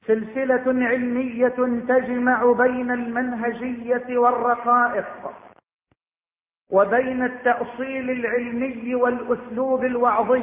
سلسلة علمية تجمع بين المنهجية والرقائق وبين التأصيل العلمي والأسلوب الوعظي.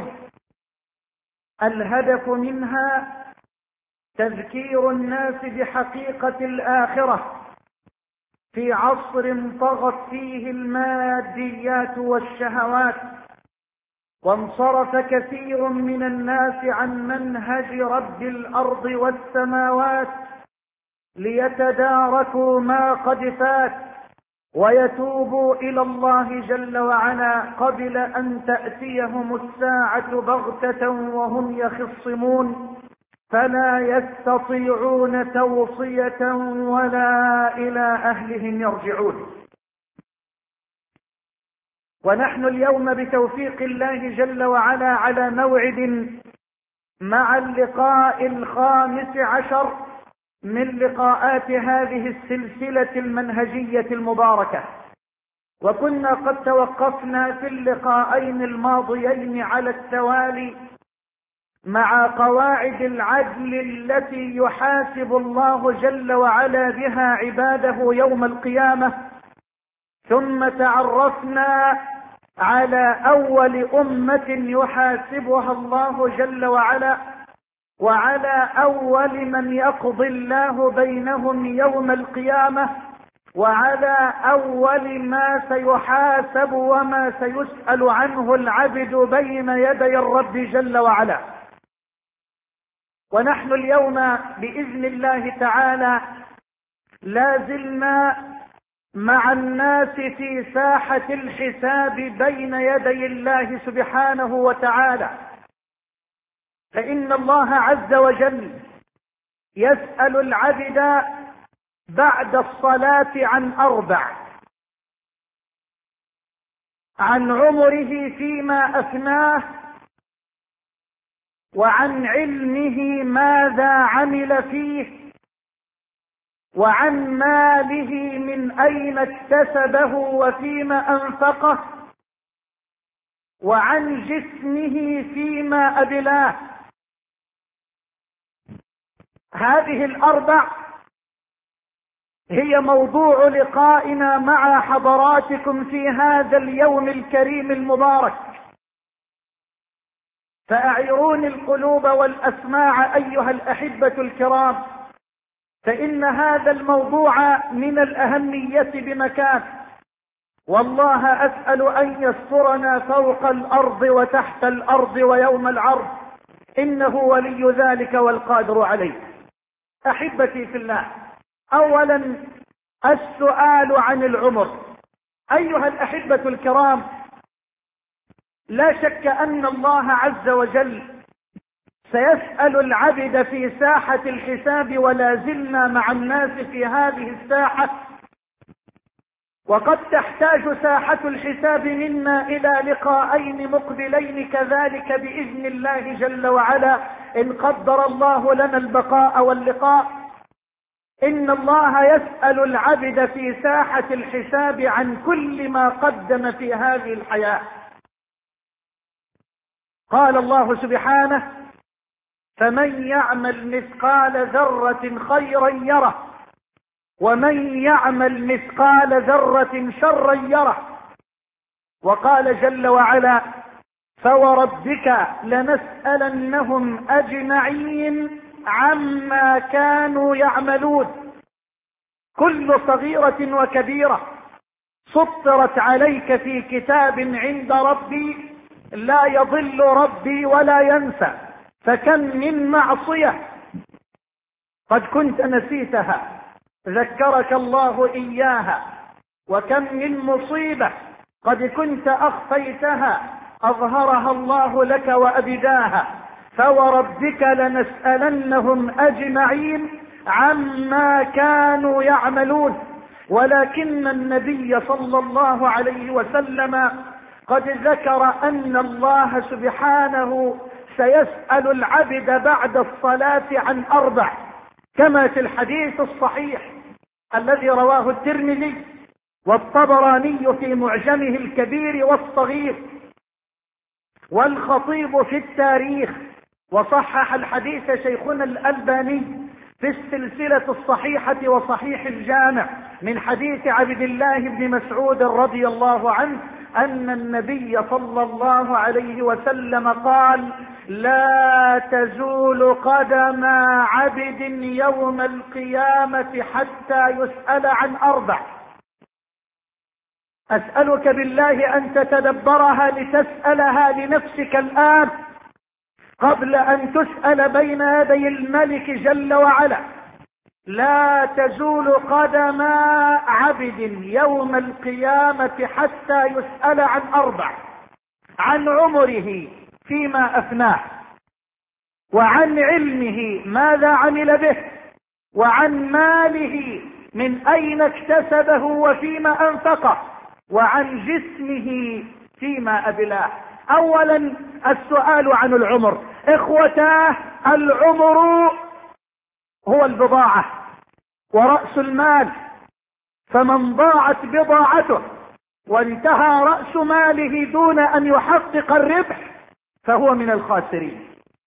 الهدف منها تذكير الناس بحقيقة الآخرة في عصر طغت فيه الماديات والشهوات، وانصرف كثير من الناس عن منهج رب الأرض والسماوات ليتداركوا ما قد فات ويتوبوا إلى الله جل وعلا قبل أن تأتيهم الساعة بغتة وهم يخصمون، فلا يستطيعون توصية ولا إلى أهلهم يرجعون. ونحن اليوم بتوفيق الله جل وعلا على موعد مع اللقاء 15 من لقاءات هذه السلسلة المنهجية المباركة. وكنا قد توقفنا في اللقاءين الماضيين على التوالي مع قواعد العدل التي يحاسب الله جل وعلا بها عباده يوم القيامة، ثم تعرفنا على أول أمة يحاسبها الله جل وعلا، وعلى أول من يقضي الله بينهم يوم القيامة، وعلى أول ما سيحاسب وما سيسأل عنه العبد بين يدي الرب جل وعلا. ونحن اليوم بإذن الله تعالى لازلنا مع الناس في ساحة الحساب بين يدي الله سبحانه وتعالى، فإن الله عز وجل يسأل العبد بعد الصلاة عن 4: عن عمره فيما أفناه، وعن علمه ماذا عمل فيه، وعن ماله من أين اكتسبه وفيما أنفقه، وعن جسمه فيما أبلاه. هذه ال4 هي موضوع لقائنا مع حضراتكم في هذا اليوم الكريم المبارك. فأعيروني القلوب والأسماع أيها الأحبة الكرام، فإن هذا الموضوع من الأهمية بمكان، والله أسأل أن يسترنا فوق الأرض وتحت الأرض ويوم العرض، إنه ولي ذلك والقادر عليه. أحبتي في الله، أولا السؤال عن العمر. أيها الأحبة الكرام، لا شك أن الله عز وجل سيسأل العبد في ساحة الحساب، ولا زلنا مع الناس في هذه الساحة، وقد تحتاج ساحة الحساب منا إلى لقاءين مقبلين كذلك بإذن الله جل وعلا إن قدر الله لنا البقاء واللقاء. إن الله يسأل العبد في ساحة الحساب عن كل ما قدم في هذه الحياة. قال الله سبحانه: فمن يعمل مثقال ذرة خيرا يره، ومن يعمل مثقال ذرة شرا يره. وقال جل وعلا: فوربك لنسألنهم أجمعين عما كانوا يعملون. كل صغيرة وكبيرة سطرت عليك في كتاب عند ربي، لا يضل ربي ولا ينسى. فكم من معصية قد كنت نسيتها ذكرك الله إياها، وكم من مصيبة قد كنت أخفيتها أظهرها الله لك وأبداها. فوربك لنسألنهم أجمعين عما كانوا يعملون. ولكن النبي صلى الله عليه وسلم قد ذكر أن الله سبحانه سيسأل العبد بعد الصلاة عن 4، كما في الحديث الصحيح الذي رواه الترمذي والطبراني في معجمه الكبير والصغير، والخطيب في التاريخ، وصحح الحديث شيخنا الألباني في السلسلة الصحيحة وصحيح الجامع من حديث عبد الله بن مسعود رضي الله عنه أن النبي صلى الله عليه وسلم قال: لا تزول قدم عبد يوم القيامة حتى يسأل عن 4. أسألك بالله أن تتدبرها لتسألها لنفسك الآن قبل أن تسأل بين يدي الملك جل وعلا. لا تزول قدم عبد يوم القيامة حتى يسأل عن 4: عن عمره فيما أفناه، وعن علمه ماذا عمل به، وعن ماله من أين اكتسبه وفيما أنفقه، وعن جسمه فيما أبلاه. أولا السؤال عن العمر. إخوتاه، العمر هو البضاعة ورأس المال، فمن ضاعت بضاعته وانتهى رأس ماله دون أن يحقق الربح فهو من الخاسرين.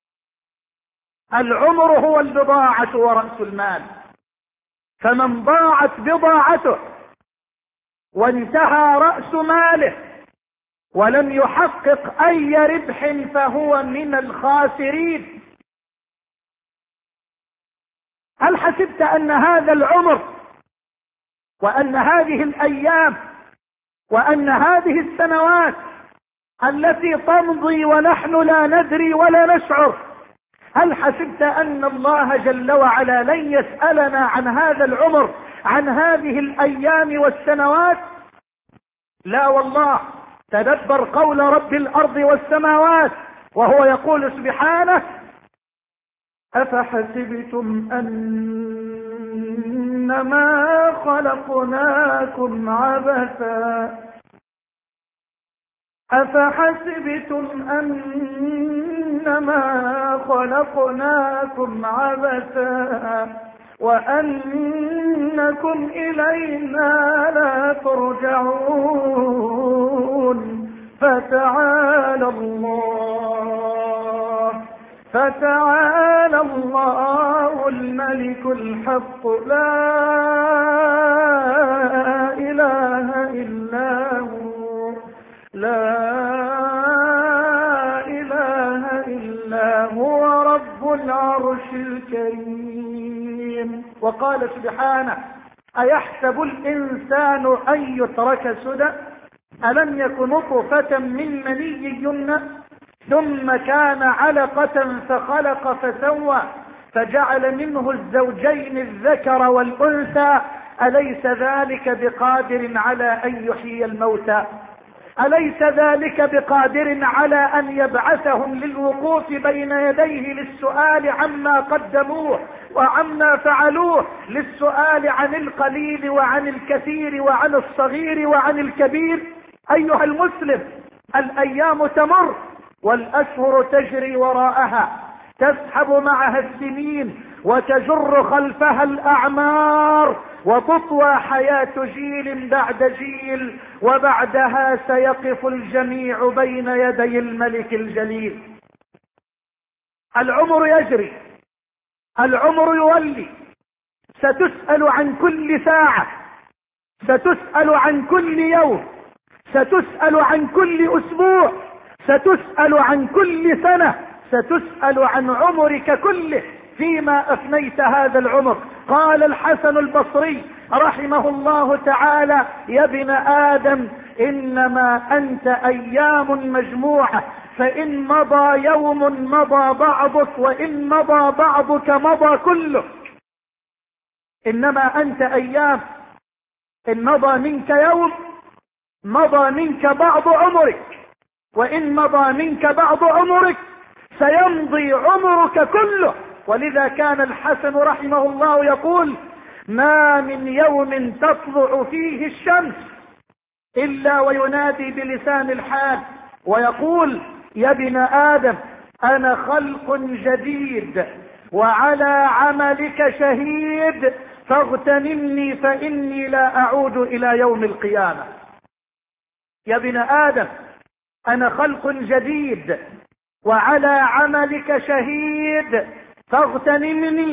العمر هو البضاعة ورأس المال، فمن ضاعت بضاعته وانتهى رأس ماله ولم يحقق أي ربح فهو من الخاسرين. هل حسبت أن هذا العمر وأن هذه الأيام وأن هذه السنوات التي تمضي ونحن لا ندري ولا نشعر، هل حسبت أن الله جل وعلا لن يسألنا عن هذا العمر، عن هذه الأيام والسنوات؟ لا والله. تدبر قول رب الأرض والسماوات وهو يقول سبحانه: أفحسبتم أنما خلقناكم عبثا أفحسبتم أنما خلقناكم عبثا وأنكم إلينا لا ترجعون فتعالى الله الملك الحق لا إله إلا هو رب العرش الكريم. وقال سبحانه: أيحسب الإنسان أن يترك سدى ألم يك نطفة من مني يمنى ثم كان علقة فخلق فسوى فجعل منه الزوجين الذكر والأنثى أليس ذلك بقادر على أن يحيي الموتى أليس ذلك بقادر على أن يبعثهم للوقوف بين يديه للسؤال عما قدموه وعما فعلوه، للسؤال عن القليل وعن الكثير وعن الصغير وعن الكبير؟ أيها المسلم، الأيام تمر والأشهر تجري وراءها، تسحب معها السنين وتجر خلفها الأعمار، وتطوى حياة جيل بعد جيل، وبعدها سيقف الجميع بين يدي الملك الجليل. العمر يجري، العمر يولي، ستسأل عن كل ساعة، ستسأل عن كل يوم، ستسأل عن كل أسبوع، ستسأل عن كل سنة، ستسأل عن عمرك كله فيما أفنيت هذا العمر. قال الحسن البصري رحمه الله تعالى: يا ابن آدم إنما أنت أيام مجموعة، فإن مضى يوم مضى بعضك، وإن مضى بعضك مضى كلك. إنما أنت أيام، إن مضى منك يوم مضى منك بعض عمرك، وإن مضى منك بعض عمرك سيمضي عمرك كله. ولذا كان الحسن رحمه الله يقول: ما من يوم تطلع فيه الشمس إلا وينادي بلسان الحال ويقول: يا ابن آدم أنا خلق جديد وعلى عملك شهيد فاغتنمني فإني لا أعود إلى يوم القيامة. يا ابن آدم أنا خلق جديد وعلى عملك شهيد فاغتنمني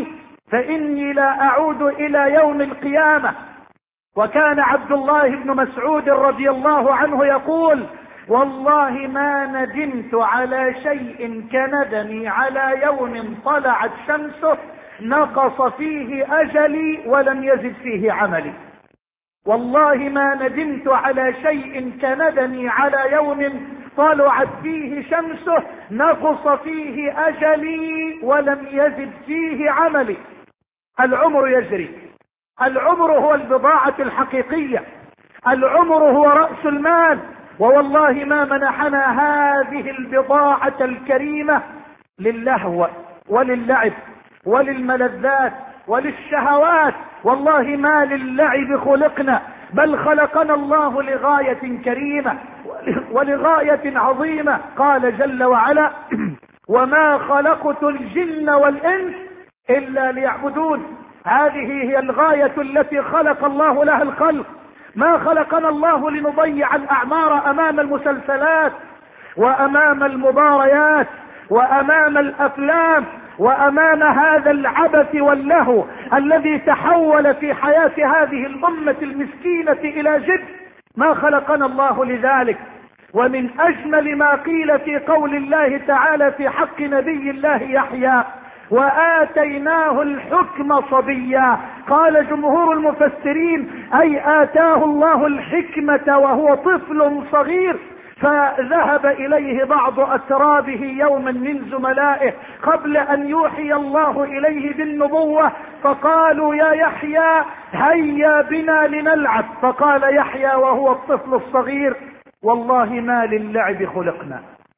فإني لا أعود إلى يوم القيامة. وكان عبد الله بن مسعود رضي الله عنه يقول: والله ما ندمت على شيء كندمي على يوم طلعت شمسه نقص فيه أجلي ولم يزد فيه عملي. والله ما ندمت على شيء كندمي على يوم طلعت فيه شمسه نقص فيه أجلي ولم يزد فيه عملي. العمر يجري، العمر هو البضاعة الحقيقية، العمر هو رأس المال. ووالله ما منحنا هذه البضاعة الكريمة للهو وللعب وللملذات وللشهوات. والله ما للعب خلقنا، بل خلقنا الله لغاية كريمة ولغاية عظيمة. قال جل وعلا: وما خلقت الجن والإنس إلا ليعبدون. هذه هي الغاية التي خلق الله لها الخلق. ما خلقنا الله لنضيع الأعمار أمام المسلسلات وأمام المباريات وأمام الأفلام وأمام هذا العبث واللهو الذي تحول في حياة هذه الأمة المسكينة إلى جد. ما خلقنا الله لذلك. ومن أجمل ما قيل في قول الله تعالى في حق نبي الله يحيى: وآتيناه الحكم صبيا. قال جمهور المفسرين: أي آتاه الله الحكمة وهو طفل صغير، فذهب إليه بعض أترابه يوما من زملائه قبل أن يوحي الله إليه بالنبوة، فقالوا: يا يحيى هيا بنا لنلعب. فقال يحيى وهو الطفل الصغير: والله ما للعب خلقنا،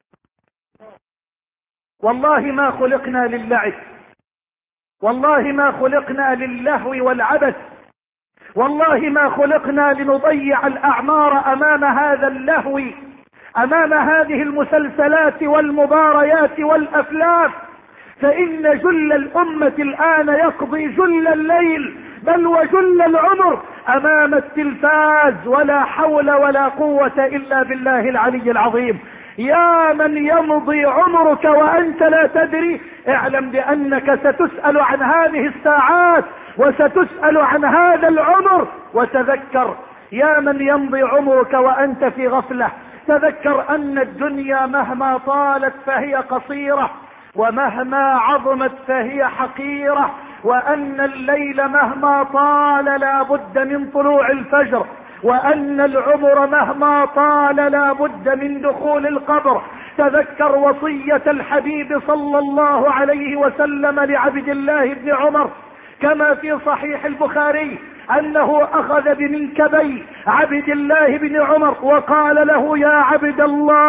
والله ما خلقنا للعب، والله ما خلقنا للهو والعبث، والله ما خلقنا لنضيع الأعمار أمام هذا اللهو، أمام هذه المسلسلات والمباريات والأفلام. فإن جل الأمة الآن يقضي جل الليل بل وجل العمر أمام التلفاز، ولا حول ولا قوة إلا بالله العلي العظيم. يا من يمضي عمرك وأنت لا تدري، اعلم بأنك ستسأل عن هذه الساعات وستسأل عن هذا العمر. وتذكر يا من يمضي عمرك وأنت في غفلة، تذكر أن الدنيا مهما طالت فهي قصيرة، ومهما عظمت فهي حقيرة، وأن الليل مهما طال لا بد من طلوع الفجر، وأن العمر مهما طال لا بد من دخول القبر. تذكر وصية الحبيب صلى الله عليه وسلم لعبد الله بن عمر كما في صحيح البخاري أنه أخذ بمنكبي عبد الله بن عمر وقال له: يا عبد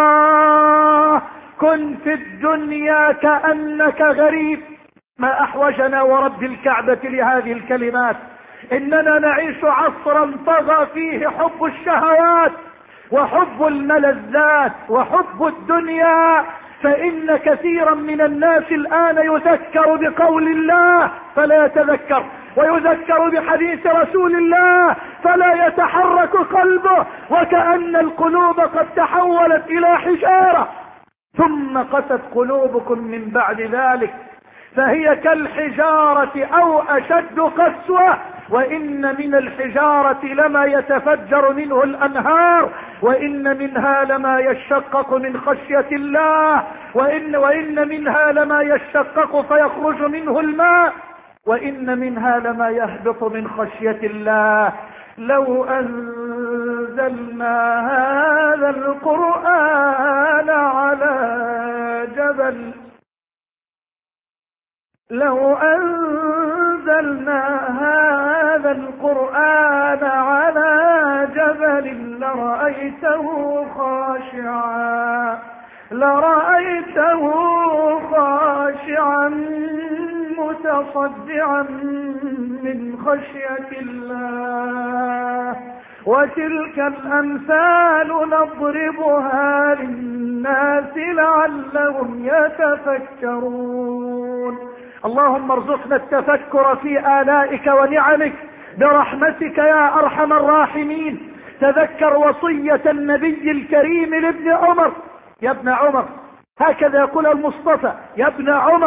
الله كن في الدنيا كأنك غريب. ما أحوجنا ورب الكعبة لهذه الكلمات. إننا نعيش عصرا طغى فيه حب الشهوات وحب الملذات وحب الدنيا، فإن كثيرا من الناس الآن يذكر بقول الله فلا يتذكر، ويذكر بحديث رسول الله فلا يتحرك قلبه، وكأن القلوب قد تحولت إلى حجارة. ثم قست قلوبكم من بعد ذلك فهي كالحجارة أو أشد قسوة، وإن من الحجارة لما يتفجر منه الأنهار، وإن منها لما يشقق من خشية الله، وإن منها لما يشقق فيخرج منه الماء، وإن منها لما يهبط من خشية الله. لو أنزلنا هذا القرآن على جبل، لو أنزلنا هذا القرآن على جبل لرأيته خاشعا متصدعا من خشية الله. وتلك الأمثال نضربها للناس لعلهم يتفكرون. اللهم ارزقنا التفكر في آلائك ونعمك برحمتك يا أرحم الراحمين. تذكر وصية النبي الكريم لابن عمر: يا ابن عمر، هكذا يقول المصطفى: يا ابن عمر،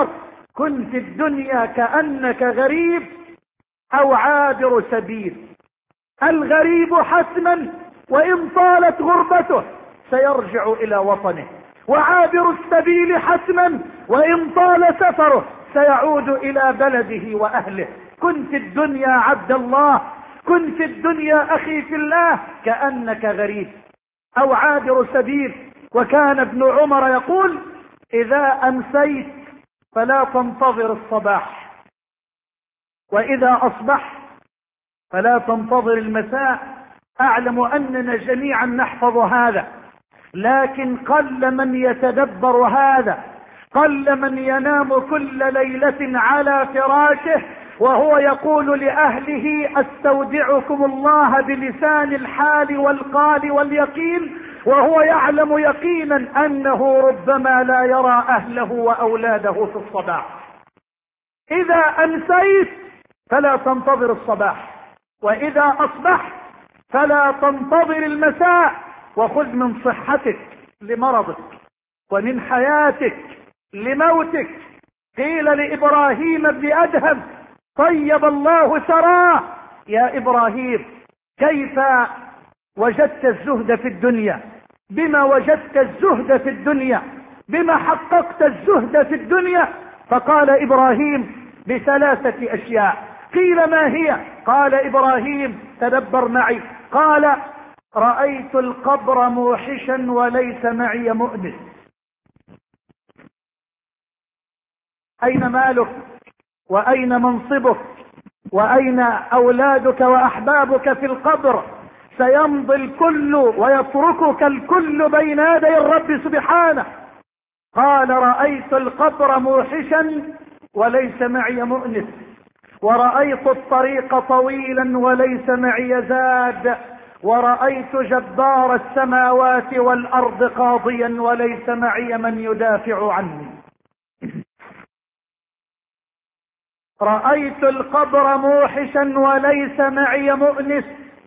كن في الدنيا كأنك غريب أو عابر سبيل. الغريب حتما وإن طالت غربته سيرجع إلى وطنه، وعابر السبيل حتما وإن طال سفره سيعود إلى بلده وأهله. كن في الدنيا عبد الله، كن في الدنيا أخي في الله كأنك غريب أو عابر سبيل. وكان ابن عمر يقول: إذا أمسيت فلا تنتظر الصباح، وإذا أصبحت فلا تنتظر المساء. أعلم أننا جميعا نحفظ هذا، لكن قل من يتدبر هذا، قل من ينام كل ليلة على فراشه وهو يقول لأهله: استودعكم الله بلسان الحال والقال واليقين، وهو يعلم يقينا أنه ربما لا يرى أهله وأولاده في الصباح. إذا أمسيت فلا تنتظر الصباح، وإذا أصبحت فلا تنتظر المساء. وخذ من صحتك لمرضك ومن حياتك لموتك. قيل لإبراهيم بن أدهم طيب الله ثراه: يا إبراهيم، كيف وجدت الزهد في الدنيا؟ بما وجدت الزهد في الدنيا؟ بما حققت الزهد في الدنيا؟ فقال إبراهيم: بثلاثة أشياء. قيل: ما هي؟ قال إبراهيم: تدبر معي. قال: رأيت القبر موحشا وليس معي مؤنس. أين مالك؟ وأين منصبك؟ وأين أولادك وأحبابك في القبر؟ سيمضي الكل ويتركك الكل بين يدي الرب سبحانه. قال: رأيت القبر موحشا وليس معي مؤنس، ورأيت الطريق طويلا وليس معي زاد، ورأيت جبار السماوات والأرض قاضيا وليس معي من يدافع عني. رأيت القبر موحشا وليس معي مؤنس،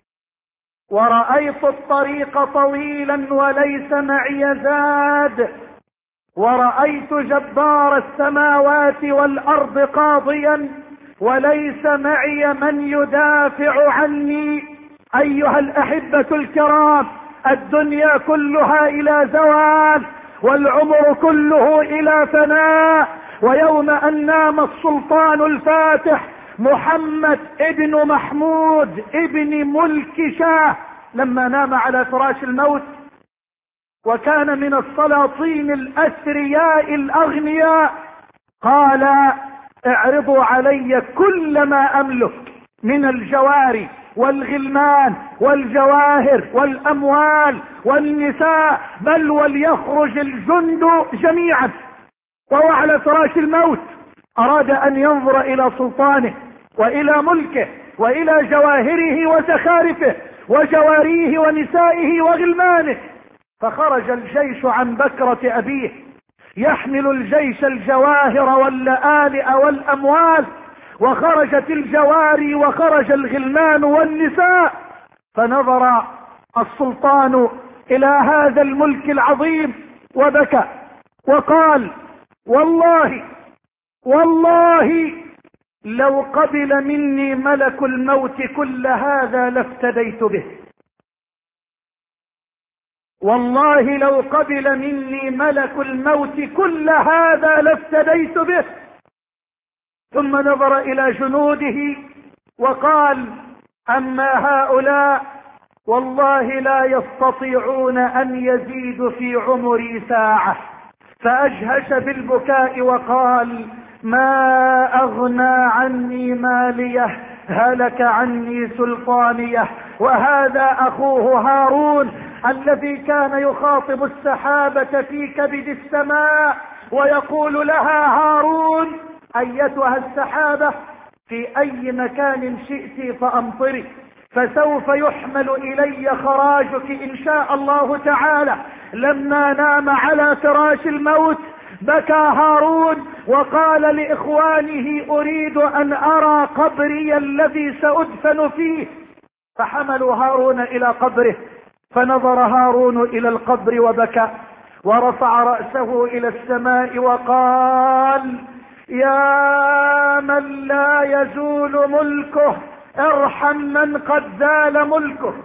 ورأيت الطريق طويلا وليس معي زاد، ورأيت جبار السماوات والأرض قاضيا وليس معي من يدافع عني. أيها الأحبة الكرام، الدنيا كلها إلى زوال، والعمر كله إلى فناء. ويوم أن نام السلطان الفاتح محمد ابن محمود ابن ملك شاه، لما نام على فراش الموت وكان من السلاطين الأثرياء الأغنياء، قال: اعرضوا علي كل ما أملك من الجواري والغلمان والجواهر والأموال والنساء، بل وليخرج الجند جميعا. وهو على فراش الموت أراد أن ينظر إلى سلطانه وإلى ملكه وإلى جواهره وزخارفه وجواريه ونسائه وغلمانه، فخرج الجيش عن بكرة أبيه يحمل الجيش الجواهر واللآلئ والأموال، وخرجت الجواري وخرج الغلمان والنساء. فنظر السلطان إلى هذا الملك العظيم وبكى وقال: والله لو قبل مني ملك الموت كل هذا لافتديت به. والله لو قبل مني ملك الموت كل هذا لافتديت به. ثم نظر إلى جنوده وقال: أما هؤلاء والله لا يستطيعون أن يزيدوا في عمري ساعة. فأجهش بالبكاء وقال: ما أغنى عني ماليه، هلك عني سلطانيه. وهذا أخوه هارون الذي كان يخاطب السحابة في كبد السماء ويقول لها: هارون أيتها السحابة، في أي مكان شئت فأمطري، فسوف يحمل إلي خراجك إن شاء الله تعالى. لما نام على فراش الموت بكى هارون وقال لإخوانه: أريد أن أرى قبري الذي سأدفن فيه. فحملوا هارون إلى قبره، فنظر هارون إلى القبر وبكى ورفع رأسه إلى السماء وقال: يا من لا يزول ملكه ارحم من قد زال ملكه.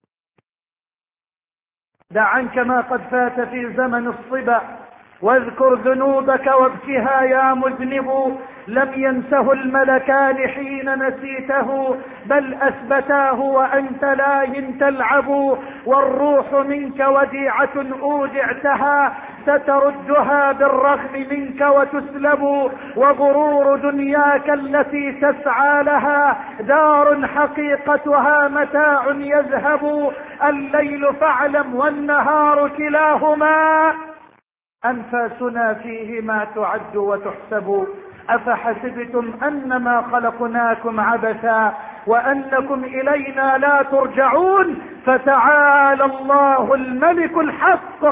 دع عنك ما قد فات في زمن الصبا، واذكر ذنوبك وابكها يا مذنب. لم ينسه الملكان حين نسيته، بل أثبتاه وأنت لاهٍ تلعب. والروح منك وديعة أودعتها، ستردها بالرغم منك وتسلب. وغرور دنياك التي تسعى لها دار حقيقتها متاع يذهب. الليل فاعلم والنهار كلاهما أنفاسنا فيهما تعد وتحسب. أفحسبتم أنما خلقناكم عبثا وأنكم إلينا لا ترجعون. فتعالى الله الملك الحق،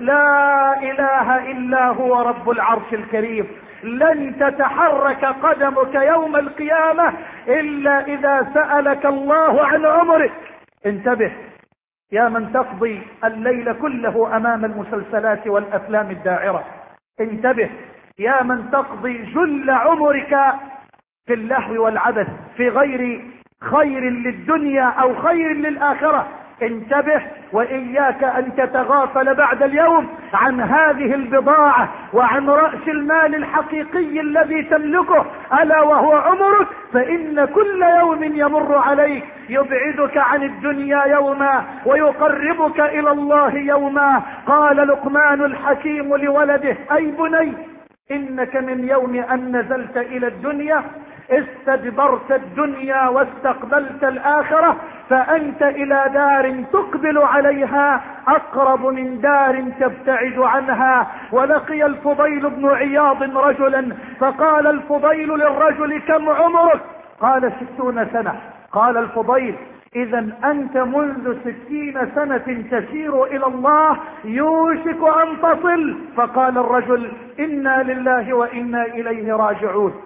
لا إله إلا هو رب العرش الكريم. لن تتحرك قدمك يوم القيامة إلا إذا سألك الله عن عمرك. انتبه يا من تقضي الليل كله أمام المسلسلات والأفلام الداعرة. انتبه يا من تقضي جل عمرك في اللهو والعبث في غير خير للدنيا أو خير للآخرة. انتبه وإياك أن تتغافل بعد اليوم عن هذه البضاعة وعن رأس المال الحقيقي الذي تملكه، ألا وهو عمرك. فإن كل يوم يمر عليك يبعدك عن الدنيا يوما ويقربك إلى الله يوما. قال لقمان الحكيم لولده: أي بني، إنك من يوم أن نزلت إلى الدنيا استدبرت الدنيا واستقبلت الآخرة، فأنت إلى دار تقبل عليها أقرب من دار تبتعد عنها. ولقي الفضيل بن عياض رجلا، فقال الفضيل للرجل: كم عمرك؟ قال 60 سنة. قال الفضيل: إذا أنت منذ 60 سنة تسير إلى الله، يوشك أن تصل. فقال الرجل: إنا لله وإنا إليه راجعون.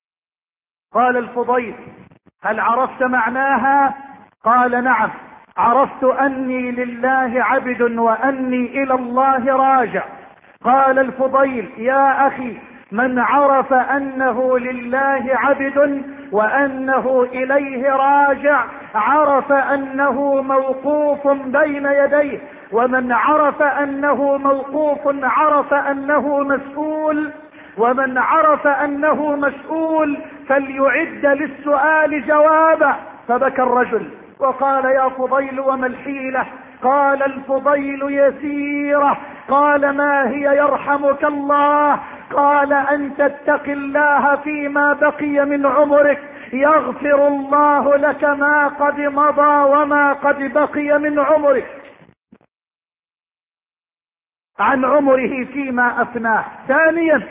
قال الفضيل: هل عرفت معناها؟ قال: نعم، عرفت أني لله عبد وأني إلى الله راجع. قال الفضيل: يا أخي، من عرف أنه لله عبد وأنه إليه راجع عرف أنه موقوف بين يديه، ومن عرف أنه موقوف عرف أنه مسؤول، ومن عرف أنه مسؤول فليعد للسؤال جوابا. فبكى الرجل وقال: يا فضيل وما الحيلة؟ قال الفضيل: يسيرة. قال: ما هي يرحمك الله؟ قال: أن تتق الله فيما بقي من عمرك، يغفر الله لك ما قد مضى وما قد بقي من عمرك، عن عمره فيما أفناه. ثانيا،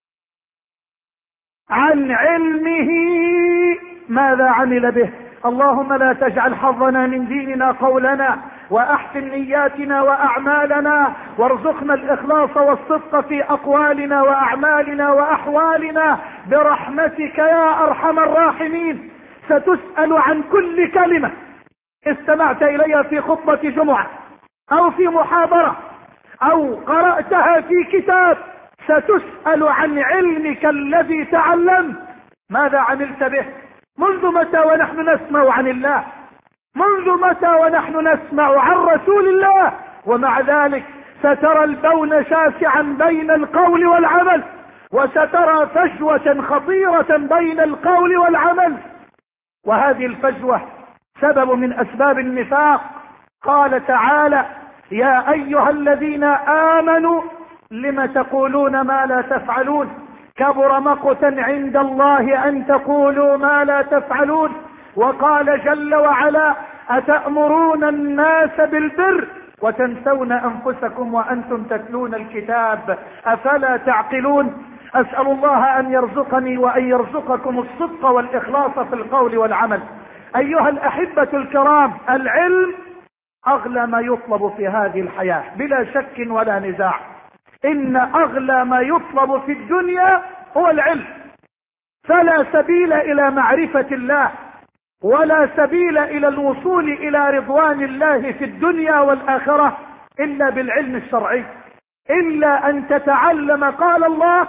عن علمه ماذا عمل به. اللهم لا تجعل حظنا من ديننا قولنا، وأحسن نياتنا وأعمالنا، وارزقنا الإخلاص والصدق في أقوالنا وأعمالنا وأحوالنا برحمتك يا أرحم الراحمين. ستسأل عن كل كلمة استمعت إليها في خطبة جمعة أو في محاضرة أو قرأتها في كتاب. ستسأل عن علمك الذي تعلمت، ماذا عملت به؟ منذ متى ونحن نسمع عن الله؟ منذ متى ونحن نسمع عن رسول الله؟ ومع ذلك سترى البون شاسعا بين القول والعمل، وسترى فجوة خطيرة بين القول والعمل، وهذه الفجوة سبب من أسباب النفاق. قال تعالى: يا أيها الذين آمنوا لم تقولون ما لا تفعلون، كبر مقتا عند الله أن تقولوا ما لا تفعلون. وقال جل وعلا: أتأمرون الناس بالبر وتنسون أنفسكم وأنتم تتلون الكتاب أفلا تعقلون. أسأل الله أن يرزقني وأن يرزقكم الصدق والإخلاص في القول والعمل. أيها الأحبة الكرام، العلم أغلى ما يطلب في هذه الحياة بلا شك ولا نزاع. إن أغلى ما يطلب في الدنيا هو العلم، فلا سبيل إلى معرفة الله ولا سبيل إلى الوصول إلى رضوان الله في الدنيا والآخرة إلا بالعلم الشرعي، إلا أن تتعلم. قال الله: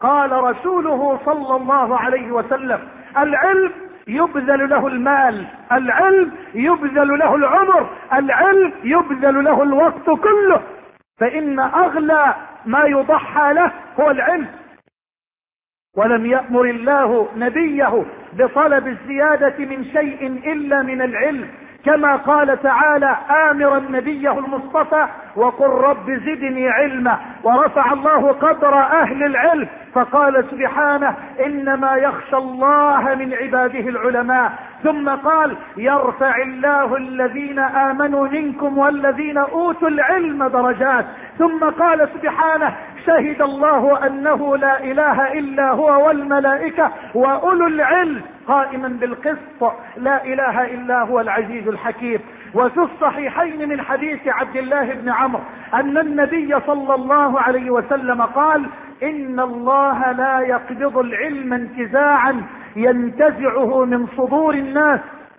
قال رسوله صلى الله عليه وسلم: العلم يبذل له المال، العلم يبذل له العمر، العلم يبذل له الوقت كله، فإن أغلى ما يضحى له هو العلم. ولم يأمر الله نبيه بطلب الزيادة من شيء إلا من العلم، كما قال تعالى آمرا نبيه المصطفى: وقل رب زدني علما. ورفع الله قدر أهل العلم فقال سبحانه: إنما يخشى الله من عباده العلماء. ثم قال: يرفع الله الذين آمنوا منكم والذين أوتوا العلم درجات. ثم قال سبحانه: شهد الله أنه لا إله إلا هو والملائكة وأولو العلم قائما بالقسط لا إله إلا هو العزيز الحكيم. وفي الصحيحين من حديث عبد الله بن عمرو أن النبي صلى الله عليه وسلم قال: إن الله لا يقبض العلم انتزاعا ينتزعه من صدور الناس،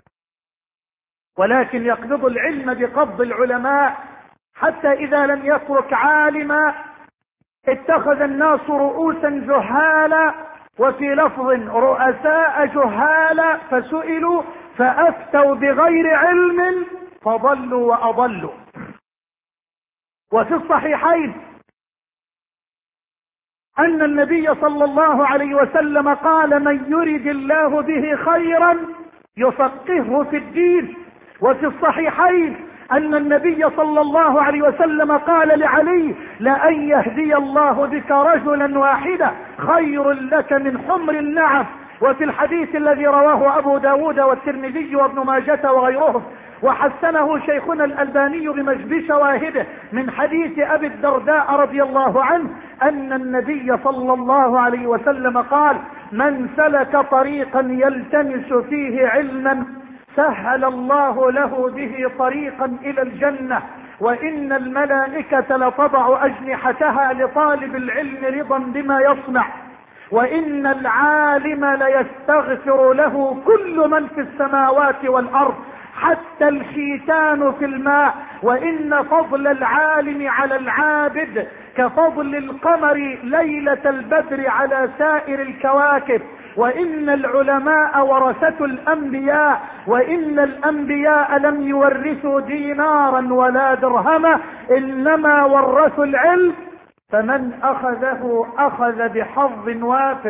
ولكن يقبض العلم بقبض العلماء، حتى إذا لم يترك عالما اتخذ الناس رؤوسا جهالا، وفي لفظ رؤساء جهالا، فسئلوا فأفتوا بغير علم فضلوا وأضلوا. وفي الصحيحين أن النبي صلى الله عليه وسلم قال: من يرد الله به خيرا يفقهه في الدين. وفي الصحيحين أن النبي صلى الله عليه وسلم قال لعلي: لأن يهدي الله بك رجلا واحدا خير لك من حمر النعم. وفي الحديث الذي رواه أبو داود والترمذي وابن ماجة وغيرهم، وحسنه شيخنا الألباني بشواهده، من حديث أبي الدرداء رضي الله عنه أن النبي صلى الله عليه وسلم قال: من سلك طريقا يلتمس فيه علما سهل الله له به طريقا إلى الجنة، وإن الملائكة لتضع أجنحتها لطالب العلم رضا بما يصنع، وإن العالم ليستغفر له كل من في السماوات والأرض حتى الحيتان في الماء، وإن فضل العالم على العابد كفضل القمر ليلة البدر على سائر الكواكب، وإن العلماء ورثة الأنبياء، وإن الأنبياء لم يورثوا دينارا ولا درهما إنما ورثوا العلم، فمن أخذه أخذ بحظ وافر.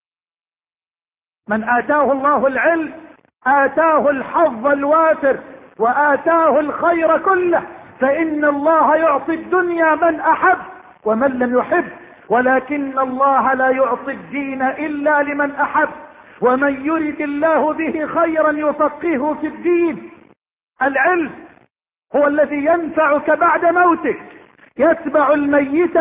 من آتاه الله العلم آتاه الحظ الوافر وآتاه الخير كله، فإن الله يعطي الدنيا من أحب ومن لم يحب، ولكن الله لا يعطي الدين إلا لمن أحب. ومن يرد الله به خيرا يفقهه في الدين. العلم هو الذي ينفعك بعد موتك. يتبع الميت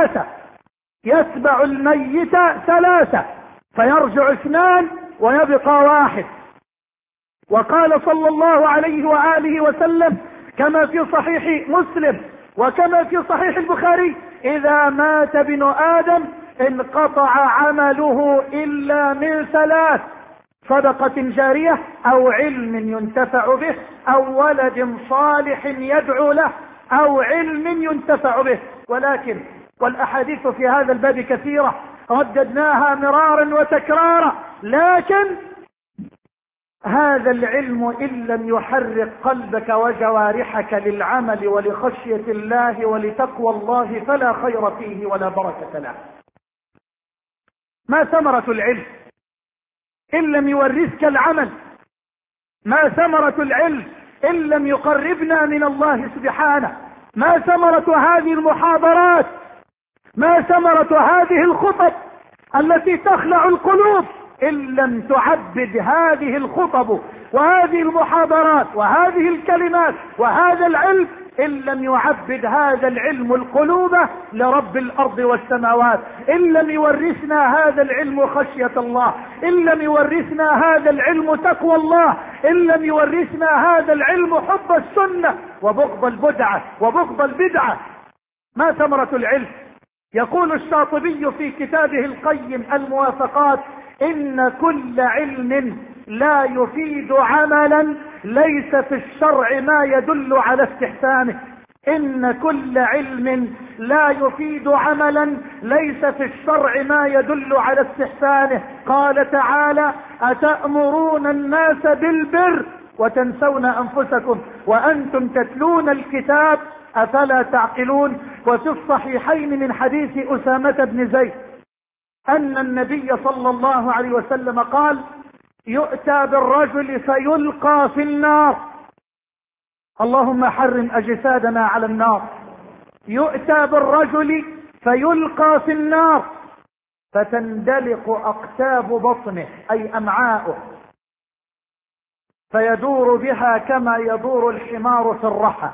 ثلاثة فيرجع 2 ويبقى 1. وقال صلى الله عليه وآله وسلم كما في صحيح مسلم وكما في صحيح البخاري: إذا مات ابن آدم انقطع عمله إلا من 3: صدقة جارية أو علم ينتفع به أو ولد صالح يدعو له أو علم ينتفع به. ولكن والأحاديث في هذا الباب كثيرة رددناها مرارا وتكرارا، لكن هذا العلم إن لم يحرك قلبك وجوارحك للعمل ولخشية الله ولتقوى الله فلا خير فيه ولا بركة له. ما ثمرة العلم إن لم يورثك العمل؟ ما ثمرة العلم إن لم يقربنا من الله سبحانه؟ ما ثمرة هذه المحاضرات؟ ما ثمرة هذه الخطب التي تخلع القلوب إن لم تعبد هذه الخطب وهذه المحاضرات وهذه الكلمات وهذا العلم، إن لم يعبد هذا العلم القلوب لرب الأرض والسماوات، إن لم يورثنا هذا العلم خشية الله، إن لم يورثنا هذا العلم تقوى الله، إن لم يورثنا هذا العلم حب السنة وبغض البدعة. ما ثمرة العلم؟ يقول الشاطبي في كتابه القيم الموافقات: إن كل علم لا يفيد عملا ليس في الشرع ما يدل على استحسانه. إن كل علم لا يفيد عملا ليس في الشرع ما يدل على استحسانه. قال تعالى: أتأمرون الناس بالبر وتنسون أنفسكم وأنتم تتلون الكتاب أفلا تعقلون. وفي الصحيحين من حديث أسامة بن زيد أن النبي صلى الله عليه وسلم قال: يؤتى بالرجل فيلقى في النار. اللهم حرم أجسادنا على النار. يؤتى بالرجل فيلقى في النار فتندلق أقتاب بطنه أي أمعاؤه، فيدور بها كما يدور الحمار في الرحى،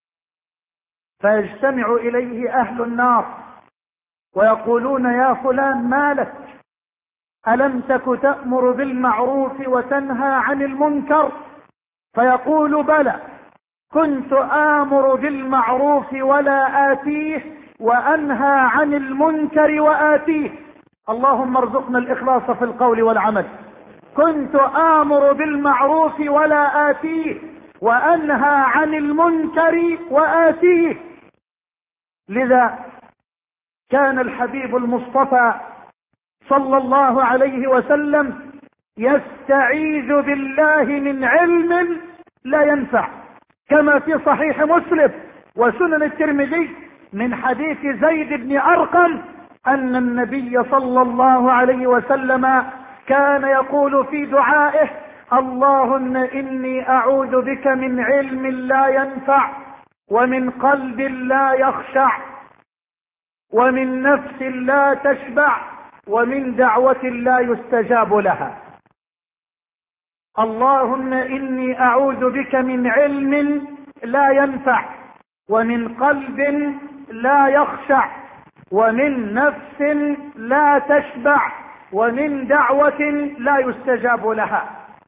فيجتمع إليه أهل النار ويقولون: يا فلان ما لك؟ ألم تك تأمر بالمعروف وتنهى عن المنكر؟ فيقول: بلى، كنت آمر بالمعروف ولا آتيه وأنهى عن المنكر وآتيه. اللهم ارزقنا الإخلاص في القول والعمل. كنت آمر بالمعروف ولا آتيه وأنهى عن المنكر وآتيه. لذا كان الحبيب المصطفى صلى الله عليه وسلم يستعيذ بالله من علم لا ينفع، كما في صحيح مسلم وسنن الترمذي من حديث زيد بن أرقم أن النبي صلى الله عليه وسلم كان يقول في دعائه: اللهم إني أعوذ بك من علم لا ينفع ومن قلب لا يخشع ومن نفس لا تشبع ومن دعوة لا يستجاب لها. اللهم إني أعوذ بك من علم لا ينفع ومن قلب لا يخشع ومن نفس لا تشبع ومن دعوة لا يستجاب لها.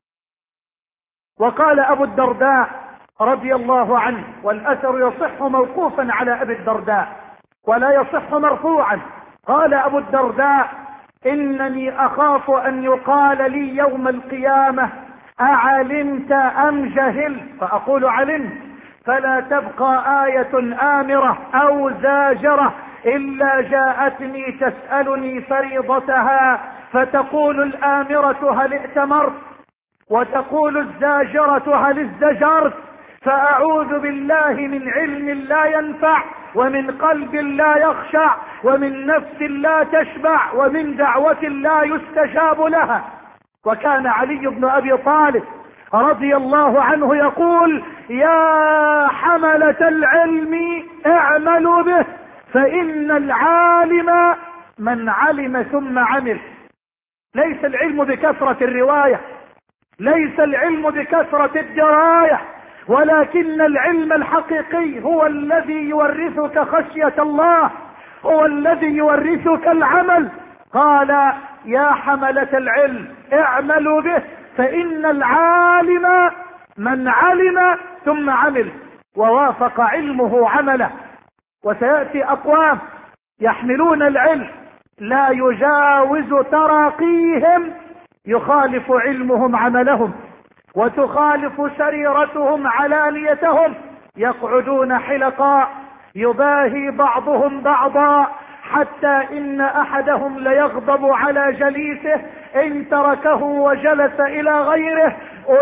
وقال أبو الدرداء رضي الله عنه، والأثر يصح موقوفا على أبي الدرداء ولا يصح مرفوعا، قال أبو الدرداء: إنني أخاف أن يقال لي يوم القيامة: أعلمت أم جهلت؟ فأقول: علمت. فلا تبقى آية آمرة أو زاجرة إلا جاءتني تسألني فريضتها، فتقول الآمرة: هل ائتمرت؟ وتقول الزاجرة: هل ازدجرت؟ فأعوذ بالله من علم لا ينفع ومن قلب لا يخشع ومن نفس لا تشبع ومن دعوة لا يستجاب لها. وكان علي بن أبي طالب رضي الله عنه يقول: يا حملة العلم اعملوا به، فإن العالم من علم ثم عمل. ليس العلم بكثرة الرواية، ليس العلم بكثرة الدراية، ولكن العلم الحقيقي هو الذي يورثك خشية الله، هو الذي يورثك العمل. قال: يا حملة العلم اعملوا به، فإن العالم من علم ثم عمل، ووافق علمه عمله. وسيأتي أقوام يحملون العلم لا يجاوز تراقيهم، يخالف علمهم عملهم وتخالف سريرتهم علانيتهم، يقعدون حلقا يباهي بعضهم بعضا، حتى إن أحدهم ليغضب على جليسه إن تركه وجلس إلى غيره.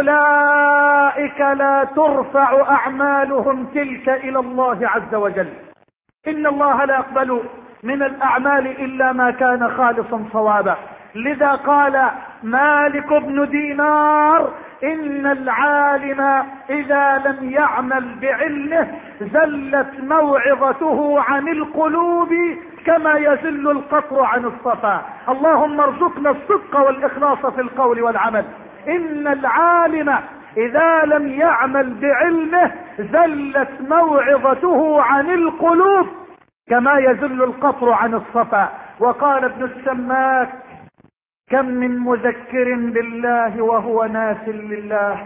أولئك لا ترفع أعمالهم تلك إلى الله عز وجل. إن الله لا يقبل من الأعمال إلا ما كان خالصا صوابا. لذا قال مالك بن دينار: إن العالم إذا لم يعمل بعلمه زلت موعظته عن القلوب كما يزل القطر عن الصفا. اللهم ارزقنا الصدق والإخلاص في القول والعمل. إن العالم إذا لم يعمل بعلمه زلت موعظته عن القلوب كما يزل القطر عن الصفا. وقال ابن السماك: كم من مذكر بالله وهو ناس لله،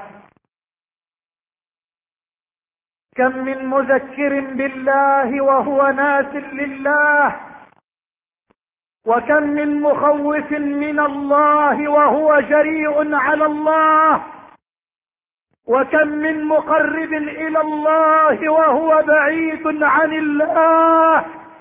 كم من مذكر بالله وهو ناس لله، وكم من مخوف من الله وهو جريء على الله، وكم من مقرب إلى الله وهو بعيد عن الله،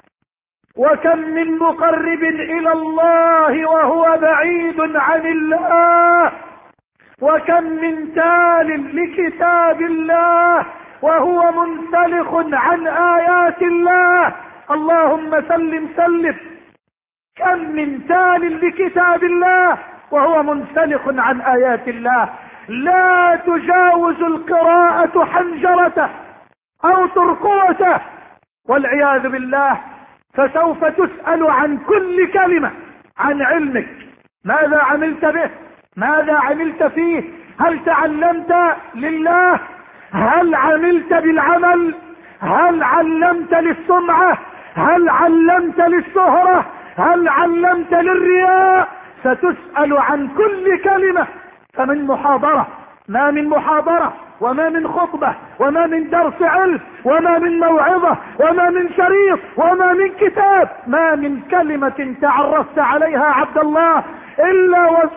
وكم من مقرب إلى الله وهو بعيد عن الله، وكم من تال لكتاب الله وهو منسلخ عن آيات الله. اللهم سلم سلم. كم من تال لكتاب الله وهو منسلخ عن آيات الله، لا تجاوز القراءة حنجرته أو ترقوته والعياذ بالله. فسوف تسأل عن كل كلمة، عن علمك، ماذا عملت به، ماذا عملت فيه، هل تعلمت لله، هل عملت بالعمل، هل علمت للسمعة، هل علمت للشهرة، هل علمت للرياء. ستسأل عن كل كلمة. فمن محاضرة، ما من محاضرة وما من خطبة وما من درس علم وما من موعظة وما من شريط وما من كتاب، ما من كلمة تعرفت عليها عبد الله إلا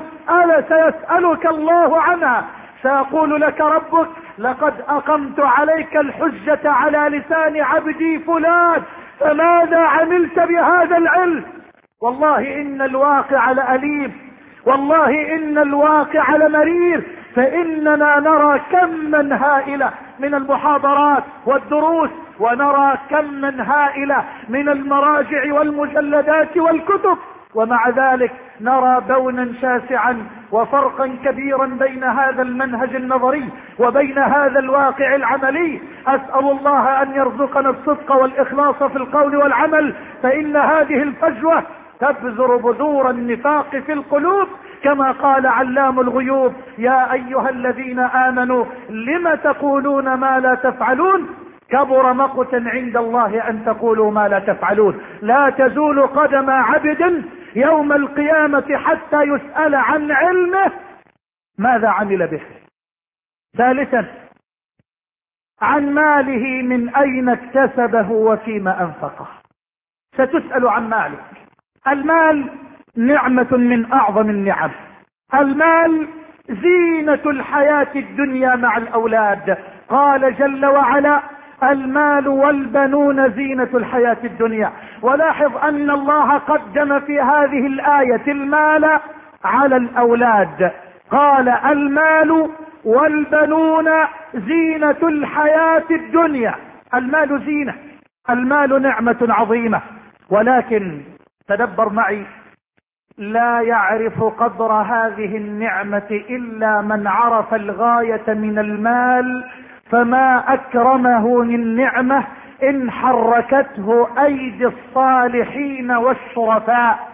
سيسألك الله عنها. سيقول لك ربك: لقد أقمت عليك الحجة على لسان عبدي فلان، فماذا عملت بهذا العلم؟ والله إن الواقع لأليم، والله إن الواقع لمرير. فإننا نرى كما هائلة من المحاضرات والدروس، ونرى كما هائلة من المراجع والمجلدات والكتب، ومع ذلك نرى بونا شاسعا وفرقا كبيرا بين هذا المنهج النظري وبين هذا الواقع العملي. أسأل الله أن يرزقنا الصدق والإخلاص في القول والعمل، فإن هذه الفجوة تبذر بذور النفاق في القلوب، كما قال علام الغيوب: يا أيها الذين آمنوا لم تقولون ما لا تفعلون، كبر مقتا عند الله أن تقولوا ما لا تفعلون. لا تزول قدم عبد يوم القيامة حتى يسأل عن علمه ماذا عمل به. ثالثا، عن ماله من أين اكتسبه وفيما أنفقه. ستسأل عن مالك. المال نعمة من أعظم النعم. المال زينة الحياة الدنيا مع الأولاد. قال جل وعلا: المال والبنون زينة الحياة الدنيا. ولاحظ أن الله قدم في هذه الآية المال على الأولاد. قال: المال والبنون زينة الحياة الدنيا. المال زينة، المال نعمة عظيمة، ولكن تدبر معي: لا يعرف قدر هذه النعمة إلا من عرف الغاية من المال، فما أكرمه من نعمة إن حركته أيدي الصالحين والشرفاء.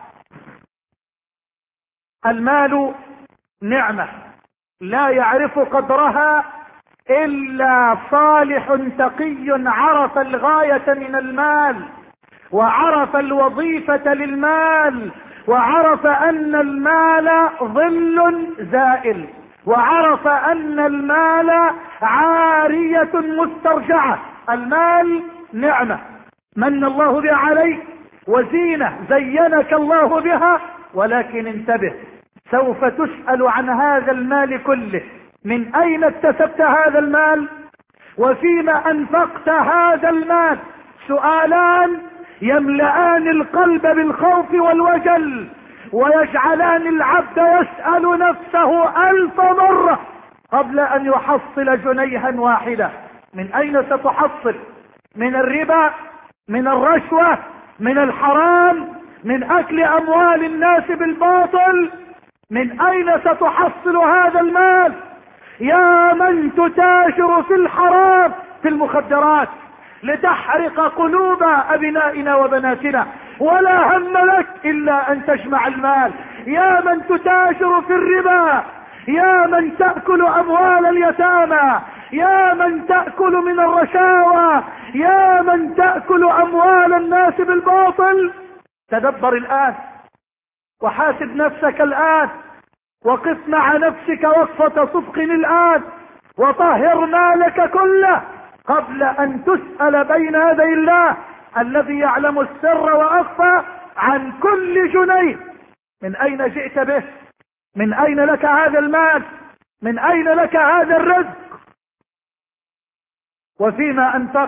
المال نعمة لا يعرف قدرها إلا صالح تقي عرف الغاية من المال، وعرف الوظيفة للمال، وعرف أن المال ظل زائل، وعرف أن المال عارية مسترجعة. المال نعمة من الله بها عليك، وزينة زينك الله بها، ولكن انتبه، سوف تسأل عن هذا المال كله. من أين اكتسبت هذا المال؟ وفيما أنفقت هذا المال؟ سؤالان يملأان القلب بالخوف والوجل، ويجعلان العبد يسأل نفسه 1000 مرة قبل أن يحصل جنيها واحدة. من أين ستحصل؟ من الربا، من الرشوة، من الحرام، من أكل أموال الناس بالباطل. من أين ستحصل هذا المال؟ يا من تتاجر في الحرام، في المخدرات، لتحرق قلوب أبنائنا وبناتنا، ولا هم لك إلا أن تجمع المال. يا من تتاجر في الربا، يا من تأكل أموال اليتامى، يا من تأكل من الرشاوى، يا من تأكل أموال الناس بالباطل. تدبر الآن وحاسب نفسك الآن، وقف مع نفسك وقفة صدق الآن، وطهر مالك كله قبل أن تسأل بين يدي الله الذي يعلم السر وأخفى عن كل جنيه. من أين جئت به؟ من أين لك هذا المال؟ من أين لك هذا الرزق وفيما أنفقت؟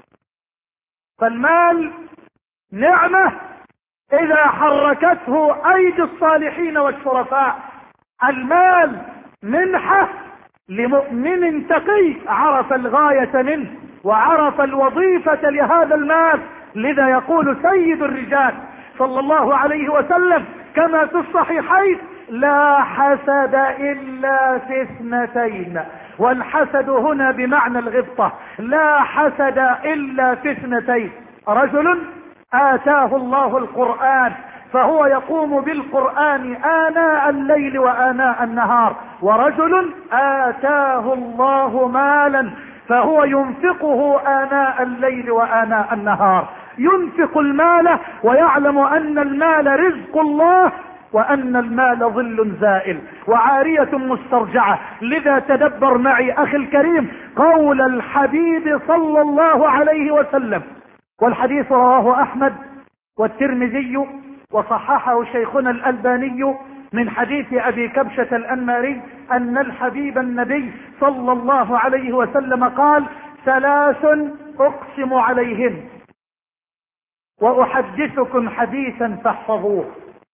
فالمال نعمة إذا حركته أيدي الصالحين والشرفاء. المال منحة لمؤمن تقي عرف الغاية منه وعرف الوظيفة لهذا المال. لذا يقول سيد الرجال صلى الله عليه وسلم كما في الصحيحين: لا حسد إلا في اثنتين. والحسد هنا بمعنى الغبطة. لا حسد إلا في اثنتين: رجل آتاه الله القرآن فهو يقوم بالقرآن آناء الليل وآناء النهار، ورجل آتاه الله مالا فهو ينفقه آناء الليل وآناء النهار. ينفق المال ويعلم أن المال رزق الله وأن المال ظل زائل وعارية مسترجعة. لذا تدبر معي أخي الكريم قول الحبيب صلى الله عليه وسلم، والحديث رواه أحمد والترمذي وصححه شيخنا الألباني من حديث أبي كبشة الأنماري أن الحبيب النبي صلى الله عليه وسلم قال: ثلاث أقسم عليهن وأحدثكم حديثا فاحفظوه: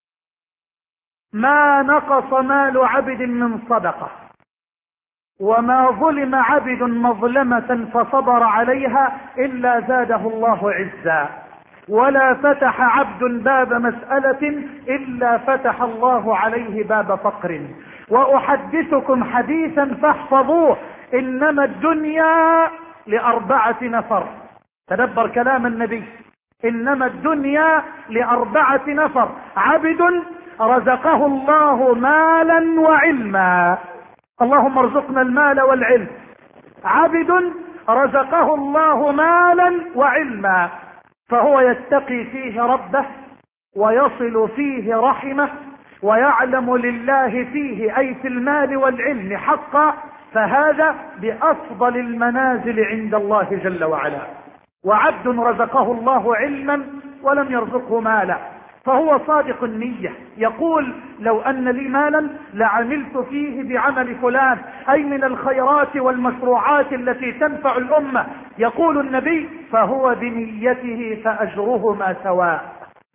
ما نقص مال عبد من صدقة، وما ظلم عبد مظلمة فصبر عليها إلا زاده الله عزا، ولا فتح عبد باب مسألة إلا فتح الله عليه باب فقر. وأحدثكم حديثا فاحفظوه: إنما الدنيا لأربعة نفر. تدبر كلام النبي: إنما الدنيا لأربعة نفر: عبد رزقه الله مالا وعلما. اللهم ارزقنا المال والعلم. عبد رزقه الله مالا وعلما فهو يتقي فيه ربه ويصل فيه رحمه ويعلم لله فيه أي في المال والعلم حقا، فهذا بأفضل المنازل عند الله جل وعلا. وعبد رزقه الله علما ولم يرزقه مالا فهو صادق النية، يقول: لو أن لي مالا لعملت فيه بعمل فلان، أي من الخيرات والمشروعات التي تنفع الأمة. يقول النبي: فهو بنيته فأجرهما سواء.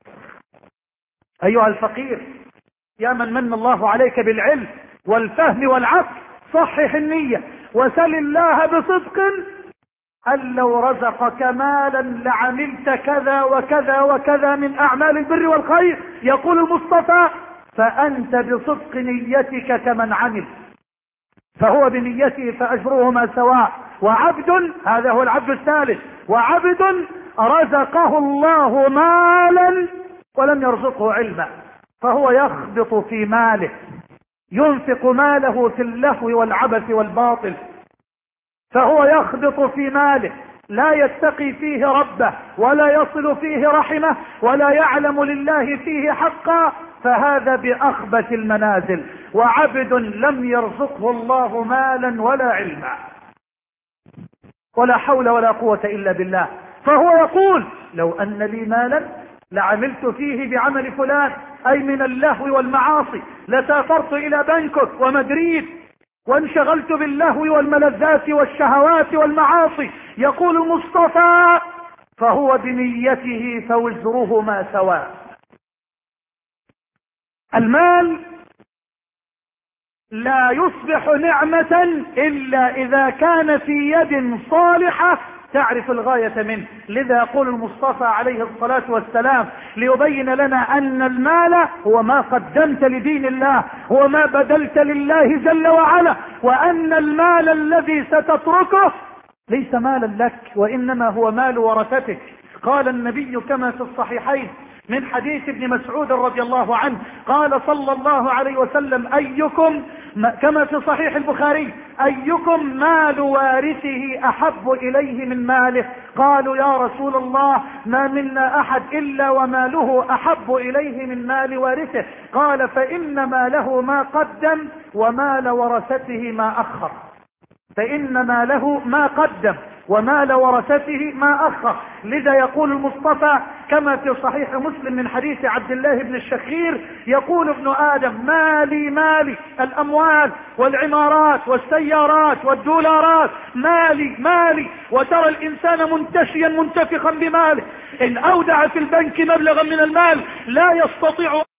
أيها الفقير، يا من من الله عليك بالعلم والفهم والعقل، صحح النية وسل الله بصدق أن لو رزقك مالا لعملت كذا وكذا وكذا من أعمال البر والخير. يقول المصطفى: فأنت بصدق نيتك كمن عمل، فهو بنيته فأجرهما سواء. وعبد، هذا هو العبد الثالث، وعبد رزقه الله مالا ولم يرزقه علما فهو يخبط في ماله، ينفق ماله في اللهو والعبث والباطل، فهو يخبط في ماله لا يتقي فيه ربه ولا يصل فيه رحمه ولا يعلم لله فيه حقا، فهذا بأخبث المنازل. وعبد لم يرزقه الله مالا ولا علما ولا حول ولا قوة إلا بالله، فهو يقول: لو أن لي مالا لعملت فيه بعمل فلان، أي من اللهو والمعاصي، لسافرت إلى بانكوك ومدريد وانشغلت باللهو والملذات والشهوات والمعاصي. يقول المصطفى: فهو بنيته فوزرهما سواء. المال لا يصبح نعمة إلا إذا كان في يد صالحة تعرف الغاية منه. لذا يقول المصطفى عليه الصلاة والسلام ليبين لنا أن المال هو ما قدمت لدين الله، هو ما بذلت لله جل وعلا، وأن المال الذي ستتركه ليس مالا لك وإنما هو مال ورثتك. قال النبي كما في الصحيحين من حديث ابن مسعود رضي الله عنه قال صلى الله عليه وسلم: أيكم، كما في صحيح البخاري، أيكم مال وارثه أحب إليه من ماله؟ قالوا: يا رسول الله ما منا أحد إلا وماله أحب إليه من مال وارثه. قال: فإن ماله ما قدم ومال ورثته ما أخر. فإن ماله ما قدم ومال ورثته ما أخر. لذا يقول المصطفى كما في صحيح مسلم من حديث عبد الله بن الشخير يقول ابن آدم مالي مالي، الأموال والعمارات والسيارات والدولارات، مالي مالي. وترى الإنسان منتشيا منتفخا بماله، إن أودع في البنك مبلغا من المال لا يستطيع